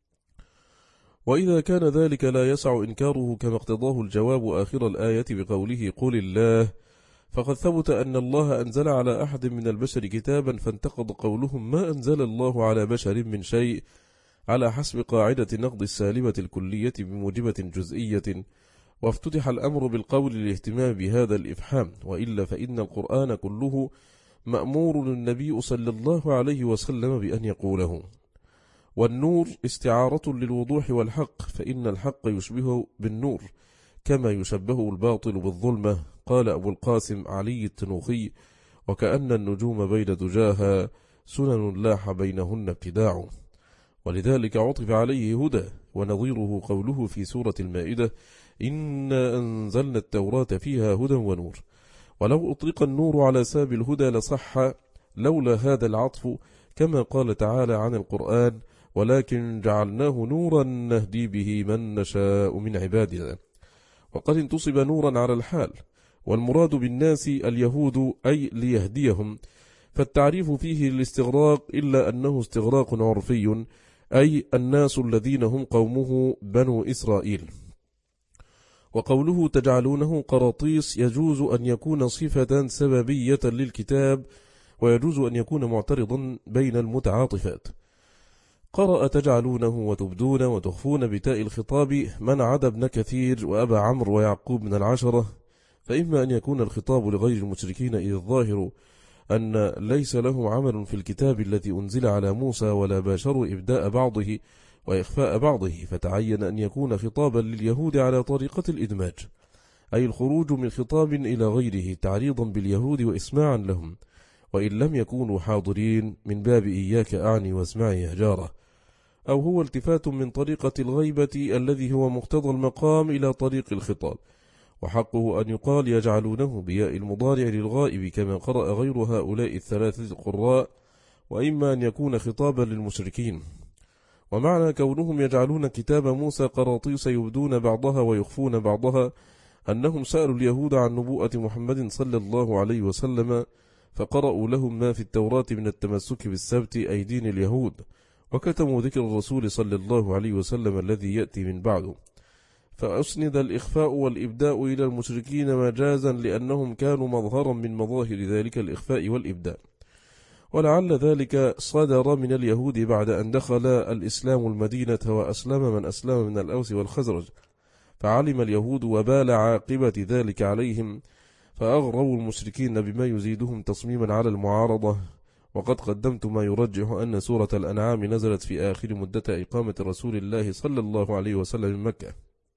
A: وإذا كان ذلك لا يسع إنكاره كما اقتضاه الجواب آخر الآية بقوله قل الله، فقد ثبت أن الله أنزل على أحد من البشر كتابا، فانتقض قولهم ما أنزل الله على بشر من شيء، على حسب قاعدة نقض السالبة الكلية بموجبة جزئية، وافتتح الأمر بالقول للاهتمام بهذا الإفحام، وإلا فإن القرآن كله مأمور النبي صلى الله عليه وسلم بأن يقوله. والنور استعارة للوضوح والحق، فإن الحق يشبه بالنور كما يشبه الباطل بالظلمة. قال أبو القاسم علي التنوخي: وكأن النجوم بين دجاها سنن لاح بينهن ابتداع. ولذلك عطف عليه هدى، ونظيره قوله في سورة المائدة: إنا أنزلنا التوراة فيها هدى ونور. ولو أطلق النور على ساب الهدى لصح لولا هذا العطف، كما قال تعالى عن القرآن: ولكن جعلناه نورا نهدي به من نشاء من عبادنا. وقد انتصب نورا على الحال، والمراد بالناس اليهود أي ليهديهم، فالتعريف فيه الاستغراق، إلا أنه استغراق عرفي، أي الناس الذين هم قومه بنو إسرائيل. وقوله تجعلونه قراطيس يجوز أن يكون صفة سببية للكتاب، ويجوز أن يكون معترضا بين المتعاطفات. قرأ تجعلونه وتبدون وتخفون بتاء الخطاب من عدا ابن كثير وأبا عمرو ويعقوب من العشرة، فإما أن يكون الخطاب لغير المشركين، إذ الظاهر أن ليس له عمل في الكتاب الذي أنزل على موسى، ولا باشروا إبداء بعضه وإخفاء بعضه، فتعين أن يكون خطابا لليهود على طريقة الإدماج، أي الخروج من خطاب إلى غيره تعريضا باليهود وإسماعا لهم، وإن لم يكونوا حاضرين من باب إياك أعني واسمعي يا جاره، أو هو التفات من طريقة الغيبة الذي هو مقتضى المقام إلى طريق الخطاب، وحقه أن يقال يجعلونه بياء المضارع للغائب كما قرأ غير هؤلاء الثلاثة القراء، وإما أن يكون خطابا للمشركين. ومعنى كونهم يجعلون كتاب موسى قراطيس يبدون بعضها ويخفون بعضها أنهم سألوا اليهود عن نبوءة محمد صلى الله عليه وسلم، فقرأوا لهم ما في التوراة من التمسك بالسبت أي دين اليهود، وكتموا ذكر الرسول صلى الله عليه وسلم الذي يأتي من بعده، فأسند الإخفاء والإبداء إلى المشركين مجازا، لأنهم كانوا مظهرا من مظاهر ذلك الإخفاء والإبداء. ولعل ذلك صدر من اليهود بعد أن دخل الإسلام المدينة وأسلم من أسلم من الأوس والخزرج، فعلم اليهود وبال عاقبة ذلك عليهم، فأغروا المشركين بما يزيدهم تصميما على المعارضة. وقد قدمت ما يرجح أن سورة الأنعام نزلت في آخر مدة إقامة رسول الله صلى الله عليه وسلم من مكة،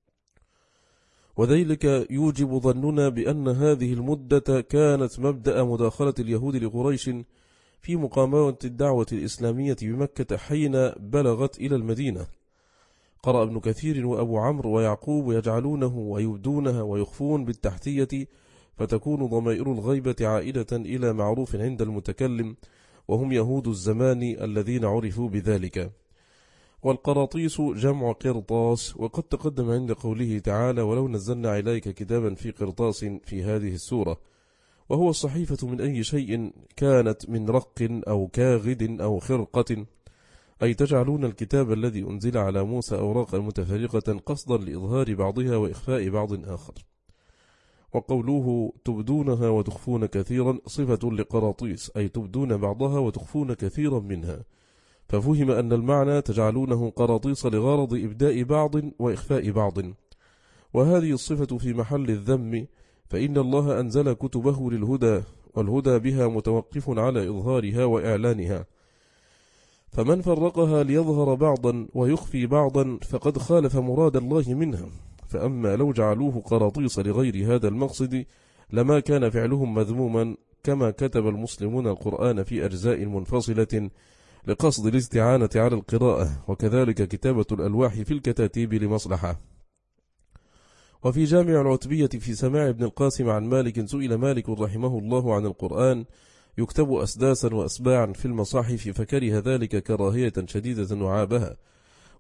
A: وذلك يوجب ظننا بأن هذه المدة كانت مبدأ مداخلة اليهود لقريش في مقامة الدعوة الإسلامية بمكة حين بلغت إلى المدينة. قرأ ابن كثير وأبو عمرو ويعقوب يجعلونه ويبدونها ويخفون بالتحتية، فتكون ضمائر الغيبة عائدة إلى معروف عند المتكلم، وهم يهود الزمان الذين عرفوا بذلك. والقراطيس جمع قرطاس، وقد تقدم عند قوله تعالى ولو نزلنا عليك كتابا في قرطاس في هذه السورة، وهو الصحيفة من أي شيء كانت من رق أو كاغد أو خرقة، أي تجعلون الكتاب الذي أنزل على موسى أوراقا متفرقة قصدا لإظهار بعضها وإخفاء بعض آخر. وقوله تبدونها وتخفون كثيرا صفة لقراطيس، أي تبدون بعضها وتخفون كثيرا منها، ففهم أن المعنى تجعلونه قراطيس لغرض إبداء بعض وإخفاء بعض، وهذه الصفة في محل الذم، فإن الله أنزل كتبه للهدى، والهدى بها متوقف على إظهارها وإعلانها، فمن فرقها ليظهر بعضا ويخفي بعضا فقد خالف مراد الله منها. فأما لو جعلوه قراطيس لغير هذا المقصد لما كان فعلهم مذموما، كما كتب المسلمون القرآن في أجزاء منفصلة لقصد الاستعانة على القراءة، وكذلك كتابة الألواح في الكتاتيب لمصلحة. وفي جامع العتبية في سماع ابن القاسم عن مالك سئل مالك رحمه الله عن القرآن يكتب أسداسا وأسباعا في المصاحف، فكره ذلك كراهية شديدة وعابها،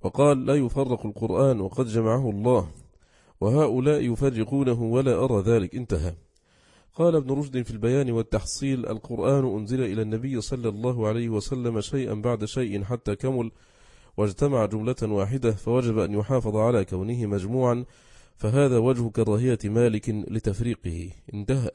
A: وقال لا يفرق القرآن وقد جمعه الله، وهؤلاء يفرقونه ولا أرى ذلك. انتهى. قال ابن رشد في البيان والتحصيل: القرآن أنزل إلى النبي صلى الله عليه وسلم شيئا بعد شيء حتى كمل واجتمع جملة واحدة، فوجب أن يحافظ على كونه مجموعا، فهذا وجه كراهية مالك لتفريقه. انتهى.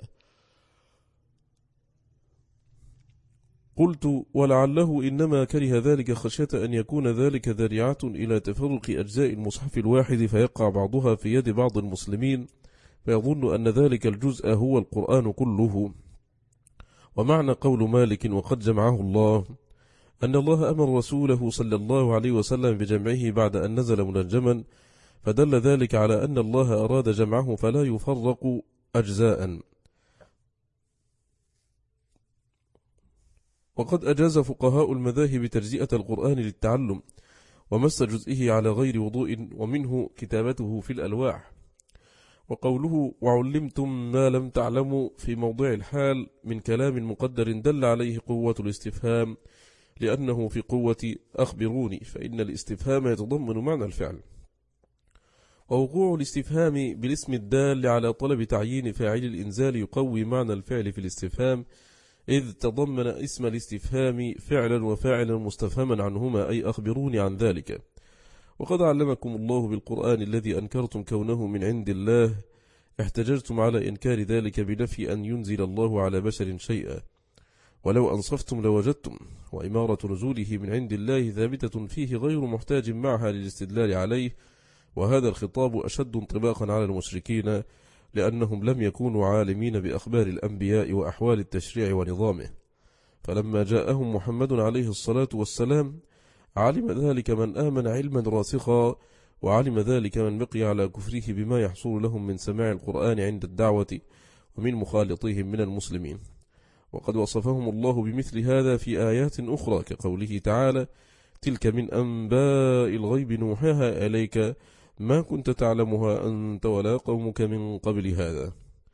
A: قلت: ولعله إنما كره ذلك خشية أن يكون ذلك ذريعة إلى تفرق أجزاء المصحف الواحد فيقع بعضها في يد بعض المسلمين فيظن أن ذلك الجزء هو القرآن كله. ومعنى قول مالك وقد جمعه الله أن الله أمر رسوله صلى الله عليه وسلم بجمعه بعد أن نزل منجما، فدل ذلك على أن الله أراد جمعه فلا يفرق أجزاء. وقد أجاز فقهاء المذاهب تجزئة القرآن للتعلم ومس جزئه على غير وضوء، ومنه كتابته في الألواح. وقوله وعلمتم ما لم تعلموا في موضع الحال من كلام مقدر دل عليه قوة الاستفهام، لأنه في قوة أخبروني، فإن الاستفهام يتضمن معنى الفعل. ووقوع الاستفهام بالاسم الدال على طلب تعيين فاعل الإنزال يقوي معنى الفعل في الاستفهام، إذ تضمن اسم الاستفهام فعلا وفاعلا مستفهما عنهما، أي أخبروني عن ذلك. وقد علمكم الله بالقرآن الذي أنكرتم كونه من عند الله، احتججتم على إنكار ذلك بنفي أن ينزل الله على بشر شيئا، ولو أنصفتم لوجدتم. وإمارة نزوله من عند الله ثابتة فيه غير محتاج معها للاستدلال عليه، وهذا الخطاب أشد انطباقا على المشركين، لأنهم لم يكونوا عالمين بأخبار الأنبياء وأحوال التشريع ونظامه. فلما جاءهم محمد عليه الصلاة والسلام علم ذلك من آمن علما راسخا، وعلم ذلك من بقي على كفره بما يحصل لهم من سماع القرآن عند الدعوة ومن مخالطيهم من المسلمين. وقد وصفهم الله بمثل هذا في آيات أخرى كقوله تعالى: تلك من أنباء الغيب نوحيها إليك ما كنت تعلمها أنت ولا قومك من قبل هذا.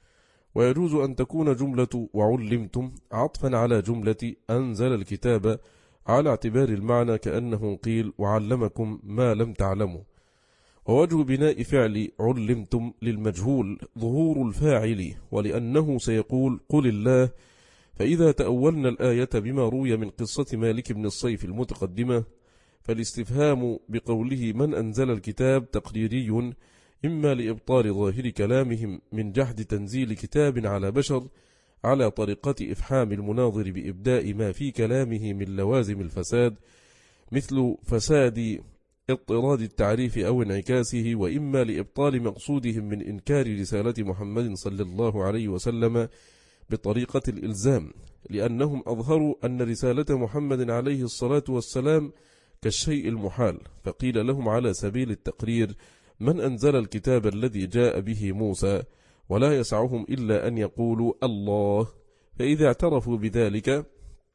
A: ويجوز أن تكون جملة وعلمتم عطفا على جملة أنزل الكتاب على اعتبار المعنى، كأنه قيل وعلمكم ما لم تعلموا. ووجه بناء فعل علمتم للمجهول ظهور الفاعل، ولأنه سيقول قل الله، فإذا تأولنا الآية بما روي من قصة مالك بن الصيف المتقدمة، فالاستفهام بقوله من أنزل الكتاب تقريري، إما لإبطال ظاهر كلامهم من جحد تنزيل كتاب على بشر على طريقة إفحام المناظر بإبداء ما في كلامه من لوازم الفساد، مثل فساد اضطراد التعريف أو انعكاسه، وإما لإبطال مقصودهم من إنكار رسالة محمد صلى الله عليه وسلم بطريقة الإلزام، لأنهم أظهروا أن رسالة محمد عليه الصلاة والسلام كالشيء المحال، فقيل لهم على سبيل التقرير من أنزل الكتاب الذي جاء به موسى، ولا يسعهم إلا أن يقولوا الله. فإذا اعترفوا بذلك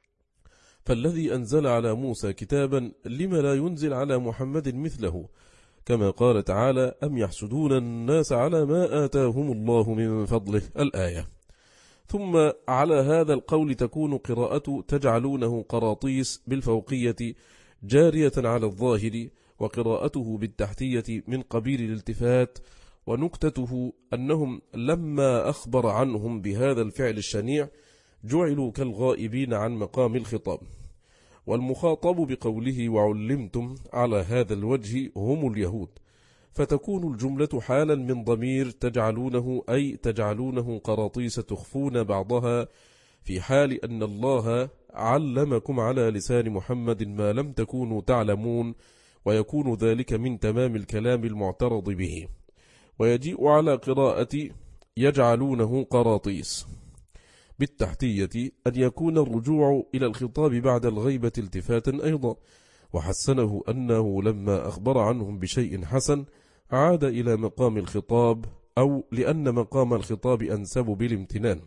A: فالذي أنزل على موسى كتابا لما لا ينزل على محمد مثله، كما قال تعالى أم يحسدون الناس على ما آتاهم الله من فضله الآية. ثم على هذا القول تكون قراءة تجعلونه قراطيس بالفوقية جارية على الظاهر، وقراءته بالتحتية من قبيل الالتفات. ونكتته أنهم لما أخبر عنهم بهذا الفعل الشنيع جعلوا كالغائبين عن مقام الخطاب. والمخاطب بقوله وعلمتم على هذا الوجه هم اليهود، فتكون الجملة حالا من ضمير تجعلونه، أي تجعلونه قراطيس تخفون بعضها، في حال أن الله علمكم على لسان محمد ما لم تكونوا تعلمون، ويكون ذلك من تمام الكلام المعترض به. ويجيء على قراءة يجعلونه قراطيس بالتحتية أن يكون الرجوع إلى الخطاب بعد الغيبة التفاتا أيضا، وحسنه أنه لما أخبر عنهم بشيء حسن عاد إلى مقام الخطاب، أو لأن مقام الخطاب أنسب بالامتنان.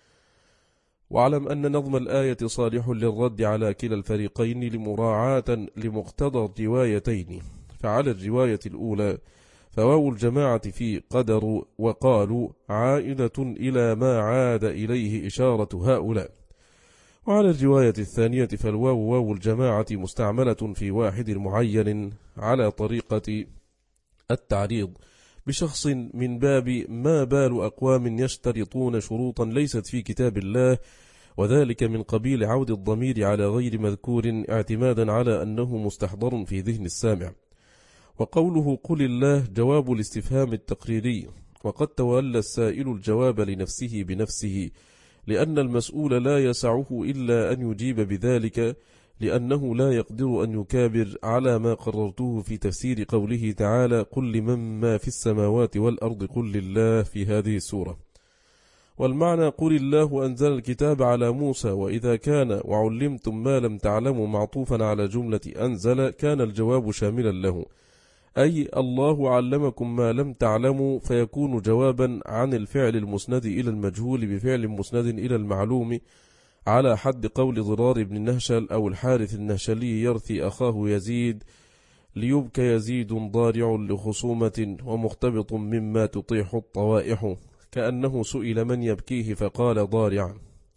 A: واعلم أن نظم الآية صالح للرد على كلا الفريقين لمراعاة لمقتضى الروايتين، فعلى الرواية الأولى فواو الجماعة في قدر وقالوا عائدة إلى ما عاد إليه إشارة هؤلاء، وعلى الرواية الثانية فالواو واو الجماعة مستعملة في واحد معين على طريقة التعريض بشخص من باب ما بال أقوام يشترطون شروطا ليست في كتاب الله، وذلك من قبيل عود الضمير على غير مذكور اعتمادا على أنه مستحضر في ذهن السامع. وقوله قل الله جواب الاستفهام التقريري، وقد تولى السائل الجواب لنفسه بنفسه، لأن المسؤول لا يسعه إلا أن يجيب بذلك، لأنه لا يقدر أن يكابر على ما قررته في تفسير قوله تعالى قل لمن ما في السماوات والأرض قل لله في هذه السورة. والمعنى قل الله أنزل الكتاب على موسى، وإذا كان وعلمتم ما لم تعلموا معطوفا على جملة أنزل كان الجواب شاملا له، أي الله علمكم ما لم تعلموا، فيكون جوابا عن الفعل المسند إلى المجهول بفعل مسند إلى المعلوم، على حد قول ضرار بن النهشل أو الحارث النهشلي يرثي أخاه يزيد ليبكى يزيد ضارع لخصومة ومختبط مما تطيح الطوائح، كأنه سئل من يبكيه فقال ضارعا.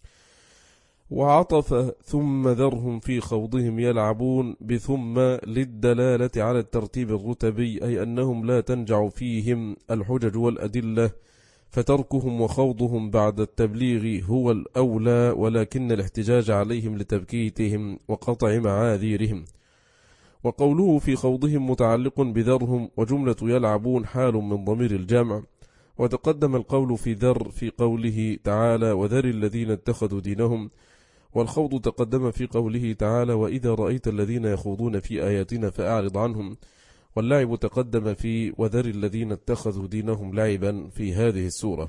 A: وعطف ثم ذرهم في خوضهم يلعبون بثم للدلالة على الترتيب الرتبي، أي أنهم لا تنجع فيهم الحجج والأدلة، فتركهم وخوضهم بعد التبليغ هو الأولى، ولكن الاحتجاج عليهم لتبكيتهم وقطع معاذيرهم. وقوله في خوضهم متعلق بذرهم، وجملة يلعبون حال من ضمير الجمع. وتقدم القول في ذر في قوله تعالى وذر الذين اتخذوا دينهم، والخوض تقدم في قوله تعالى وإذا رأيت الذين يخوضون في آياتنا فأعرض عنهم، واللعب تقدم في وذر الذين اتخذوا دينهم لعبا في هذه السورة.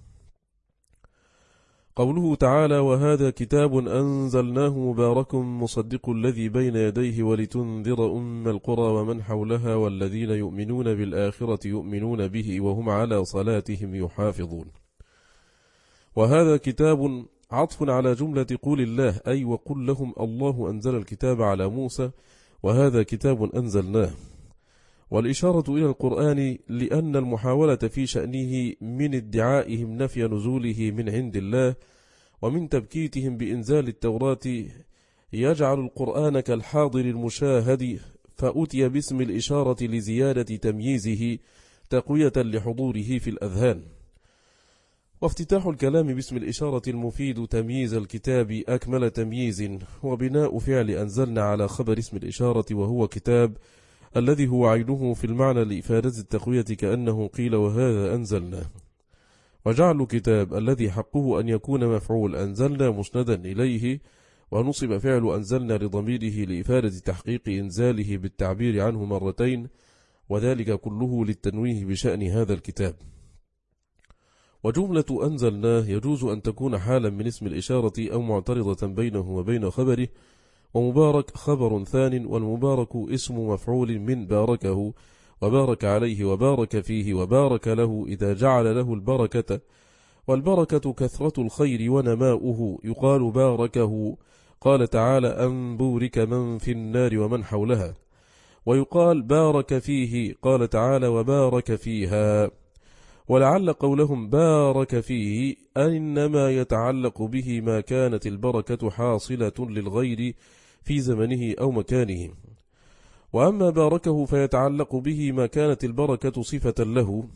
A: قوله تعالى وهذا كتاب أنزلناه مبارك مصدق الذي بين يديه ولتنذر أم القرى ومن حولها والذين يؤمنون بالآخرة يؤمنون به وهم على صلاتهم يحافظون. وهذا كتاب عطف على جملة قول الله، أي وقل لهم الله أنزل الكتاب على موسى وهذا كتاب أنزلناه. والإشارة إلى القرآن لأن المحاولة في شأنه من ادعائهم نفي نزوله من عند الله ومن تبكيتهم بإنزال التوراة يجعل القرآن كالحاضر المشاهد، فأتي باسم الإشارة لزيادة تمييزه تقوية لحضوره في الأذهان. وافتتاح الكلام باسم الإشارة المفيد تمييز الكتاب أكمل تمييز، وبناء فعل أنزلنا على خبر اسم الإشارة وهو كتاب الذي هو عينه في المعنى لإفادة التقوية، كأنه قيل وهذا أنزلنا. وجعل كتاب الذي حقه أن يكون مفعول أنزلنا مسندا إليه، ونصب فعل أنزلنا لضميره لإفادة تحقيق إنزاله بالتعبير عنه مرتين، وذلك كله للتنويه بشأن هذا الكتاب. وجملة أنزلناه يجوز أن تكون حالا من اسم الإشارة أو معترضة بينه وبين خبره، ومبارك خبر ثان، والمبارك اسم مفعول من باركه وبارك عليه وبارك فيه وبارك له إذا جعل له البركة. والبركة كثرة الخير ونماؤه، يقال باركه، قال تعالى أن بورك من في النار ومن حولها، ويقال بارك فيه، قال تعالى وبارك فيها. ولعل قولهم بارك فيه إنما يتعلق به ما كانت البركة حاصلة للغير في زمنه أو مكانه، وأما باركه فيتعلق به ما كانت البركة صفة له.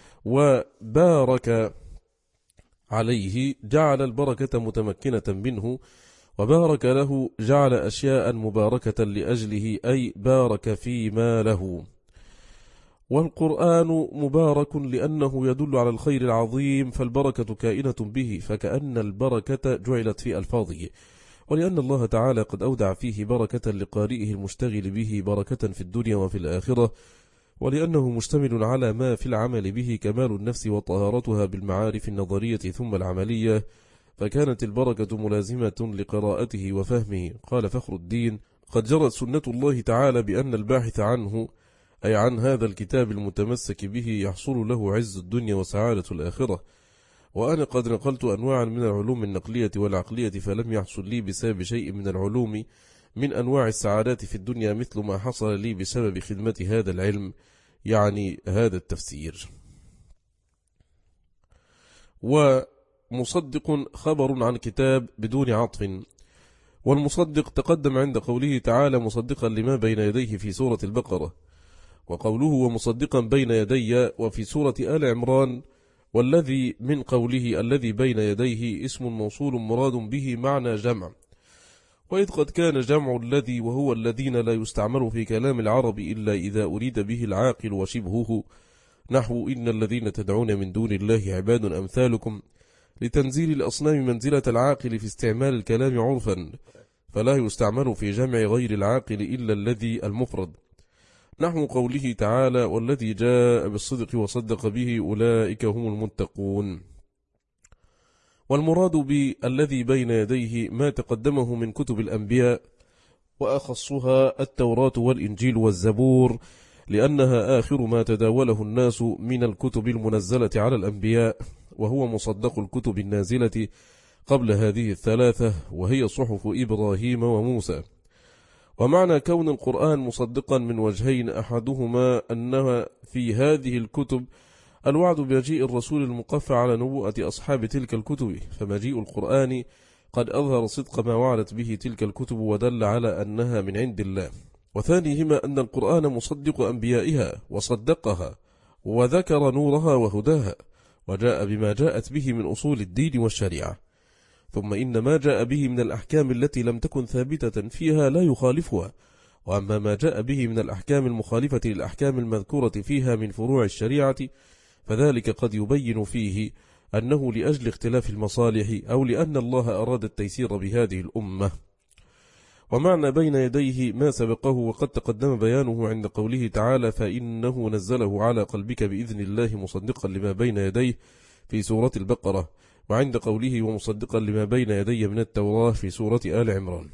A: وبارك عليه جعل البركة متمكنة منه، وبارك له جعل أشياء مباركة لأجله، أي بارك فيما له. والقرآن مبارك لأنه يدل على الخير العظيم، فالبركة كائنة به، فكأن البركة جعلت في ألفاظه، ولأن الله تعالى قد أودع فيه بركة لقارئه المشتغل به، بركة في الدنيا وفي الآخرة، ولأنه مشتمل على ما في العمل به كمال النفس وطهارتها بالمعارف النظرية ثم العملية، فكانت البركة ملازمة لقراءته وفهمه. قال فخر الدين قد جرت سنة الله تعالى بأن الباحث عنه، أي عن هذا الكتاب المتمسك به، يحصل له عز الدنيا وسعادة الآخرة. وأنا قد نقلت أنواعا من العلوم النقلية والعقلية، فلم يحصل لي بسبب شيء من العلوم من أنواع السعادات في الدنيا مثل ما حصل لي بسبب خدمة هذا العلم، يعني هذا التفسير. ومصدق خبر عن كتاب بدون عطف، والمصدق تقدم عند قوله تعالى مصدقا لما بين يديه في سورة البقرة، وقوله ومصدقا بين يدي وفي سورة آل عمران، والذي من قوله الذي بين يديه اسم موصول مراد به معنى جمع، وإذ قد كان جمع الذي وهو الذين لا يستعمل في كلام العرب إلا إذا أريد به العاقل وشبهه، نحو إن الذين تدعون من دون الله عباد أمثالكم، لتنزيل الأصنام منزلة العاقل في استعمال الكلام عرفا، فلا يستعمل في جمع غير العاقل إلا الذي المفرد، نحو قوله تعالى والذي جاء بالصدق وصدق به أولئك هم المتقون. والمراد بالذي بين يديه ما تقدمه من كتب الأنبياء، وأخصها التوراة والإنجيل والزبور، لأنها آخر ما تداوله الناس من الكتب المنزلة على الأنبياء، وهو مصدق الكتب النازلة قبل هذه الثلاثة، وهي صحف إبراهيم وموسى. ومعنى كون القرآن مصدقا من وجهين، أحدهما أنها في هذه الكتب الوعد بمجيء الرسول المقفى على نبوءة أصحاب تلك الكتب، فمجيء القرآن قد أظهر صدق ما وعدت به تلك الكتب ودل على أنها من عند الله. وثانيهما أن القرآن مصدق أنبيائها وصدقها وذكر نورها وهداها، وجاء بما جاءت به من أصول الدين والشريعة. ثم إن ما جاء به من الأحكام التي لم تكن ثابتة فيها لا يخالفها، وأما ما جاء به من الأحكام المخالفة للأحكام المذكورة فيها من فروع الشريعة فذلك قد يبين فيه أنه لأجل اختلاف المصالح أو لأن الله أراد التيسير بهذه الأمة. ومعنى بين يديه ما سبقه وقد تقدم بيانه عند قوله تعالى فإنه نزله على قلبك بإذن الله مصدقا لما بين يديه في سورة البقرة، وعند قوله ومصدقا لما بين يدي من التوراة في سورة آل عمران.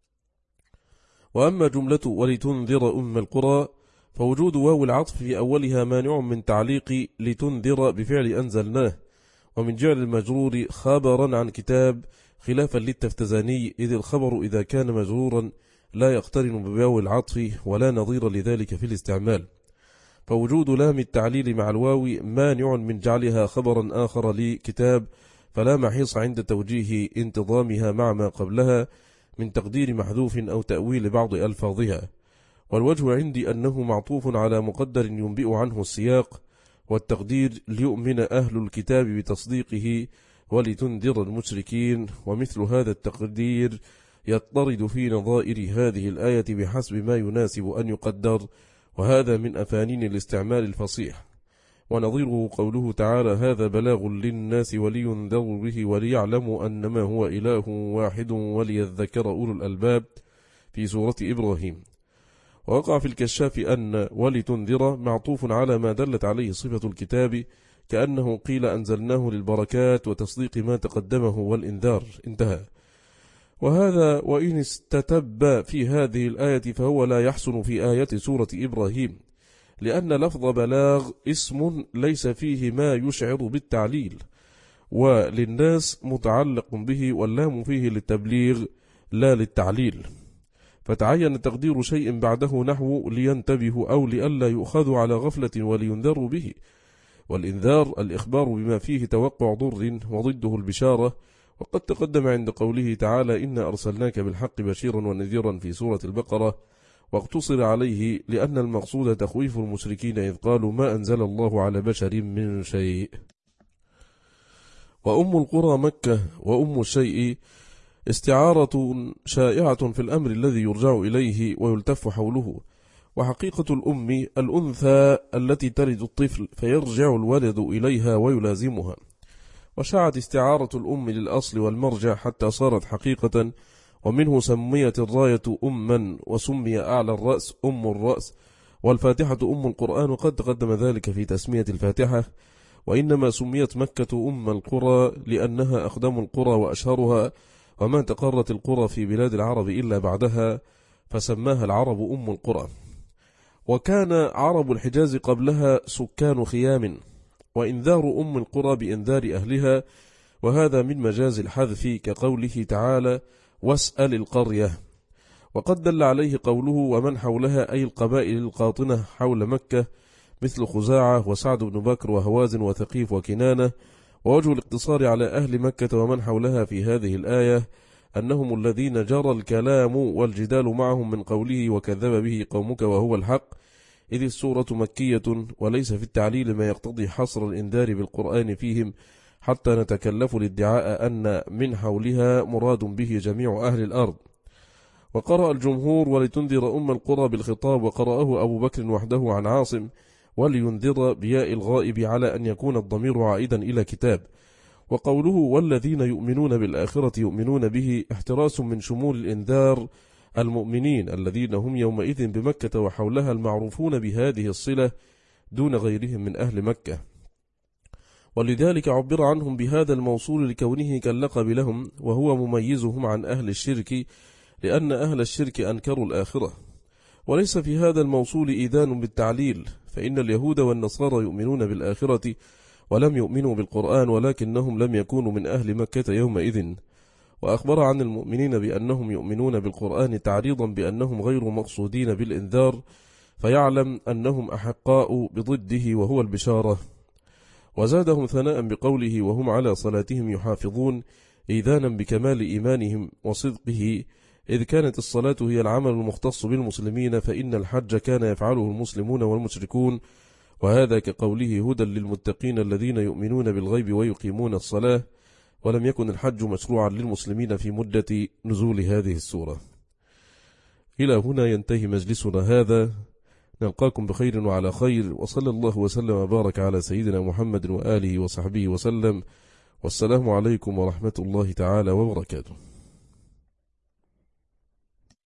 A: وأما جملة ولتنذر أم القرى فوجود واو العطف في أولها مانع من تعليق لتنذر بفعل أنزلناه، ومن جعل المجرور خبرا عن كتاب خلافا للتفتزاني، إذ الخبر إذا كان مجرورا لا يقترن بواو العطف ولا نظير لذلك في الاستعمال، فوجود لام التعليل مع الواو مانع من جعلها خبرا آخر لكتاب، فلا محيص عند توجيه انتظامها مع ما قبلها من تقدير محذوف أو تأويل بعض ألفاظها. والوجه عندي أنه معطوف على مقدر ينبئ عنه السياق، والتقدير ليؤمن أهل الكتاب بتصديقه ولتنذر المشركين، ومثل هذا التقدير يضطرد في نظائر هذه الآية بحسب ما يناسب أن يقدر، وهذا من أفانين الاستعمال الفصيح. ونظيره قوله تعالى هذا بلاغ للناس ولينذروا به وليعلموا أنما هو إله واحد وليذكر أولو الألباب في سورة إبراهيم. ووقع في الكشاف أن ولتنذر معطوف على ما دلت عليه صفة الكتاب، كأنه قيل أنزلناه للبركات وتصديق ما تقدمه والإنذار، انتهى. وهذا وإن استتب في هذه الآية فهو لا يحسن في آية سورة إبراهيم، لأن لفظ بلاغ اسم ليس فيه ما يشعر بالتعليل، وللناس متعلق به، واللام فيه للتبليغ لا للتعليل، فتعين تقدير شيء بعده نحو لينتبهوا أو لئلا يؤخذوا على غفلة ولينذروا به. والإنذار الإخبار بما فيه توقع ضر وضده البشارة، وقد تقدم عند قوله تعالى إنا أرسلناك بالحق بشيرا ونذيرا في سورة البقرة، واقتصر عليه لأن المقصود تخويف المشركين إذ قالوا ما أنزل الله على بشر من شيء. وأم القرى مكة، وأم الشيء استعارة شائعة في الأمر الذي يرجع إليه ويلتف حوله، وحقيقة الأم الأنثى التي تلد الطفل فيرجع الولد إليها ويلازمها، وشاعت استعارة الأم للأصل والمرجع حتى صارت حقيقة، ومنه سميت الراية أما، وسمي أعلى الرأس أم الرأس، والفاتحة أم القرآن، وقد تقدم ذلك في تسمية الفاتحة. وإنما سميت مكة أم القرى لأنها أقدم القرى وأشهرها، وما تقرت القرى في بلاد العرب إلا بعدها، فسماها العرب أم القرى. وكان عرب الحجاز قبلها سكان خيام، وإنذار أم القرى بإنذار أهلها، وهذا من مجاز الحذف كقوله تعالى واسأل القرية. وقد دل عليه قوله ومن حولها أي القبائل القاطنة حول مكة، مثل خزاعة وسعد بن بكر وهوازن وثقيف وكنانة. ووجه الاقتصار على أهل مكة ومن حولها في هذه الآية أنهم الذين جرى الكلام والجدال معهم من قوله وكذب به قومك وهو الحق، إذ السورة مكية وليس في التعليل ما يقتضي حصر الإنذار بالقرآن فيهم حتى نتكلف الادعاء أن من حولها مراد به جميع أهل الأرض. وقرأ الجمهور ولتنذر أم القرى بالخطاب، وقرأه أبو بكر وحده عن عاصم ولينذر بياء الغائب على أن يكون الضمير عائدا إلى كتاب. وقوله والذين يؤمنون بالآخرة يؤمنون به احتراس من شمول الإنذار المؤمنين الذين هم يومئذ بمكة وحولها المعروفون بهذه الصلة دون غيرهم من أهل مكة، ولذلك عبر عنهم بهذا الموصول لكونه كاللقب لهم، وهو مميزهم عن أهل الشرك لأن أهل الشرك أنكروا الآخرة. وليس في هذا الموصول إيذان بالتعليل، فإن اليهود والنصارى يؤمنون بالآخرة ولم يؤمنوا بالقرآن، ولكنهم لم يكونوا من أهل مكة يومئذ. وأخبر عن المؤمنين بأنهم يؤمنون بالقرآن تعريضا بأنهم غير مقصودين بالإنذار، فيعلم أنهم أحقاء بضده وهو البشارة. وزادهم ثناء بقوله وهم على صلاتهم يحافظون إيذانا بكمال إيمانهم وصدقه، إذ كانت الصلاة هي العمل المختص بالمسلمين، فإن الحج كان يفعله المسلمون والمشركون، وهذا كقوله هدى للمتقين الذين يؤمنون بالغيب ويقيمون الصلاة، ولم يكن الحج مشروعا للمسلمين في مدة نزول هذه السورة. إلى هنا ينتهي مجلسنا هذا، نلقاكم بخير وعلى خير، وصلى الله وسلم وبارك على سيدنا محمد وآله وصحبه وسلم، والسلام عليكم ورحمة الله تعالى وبركاته.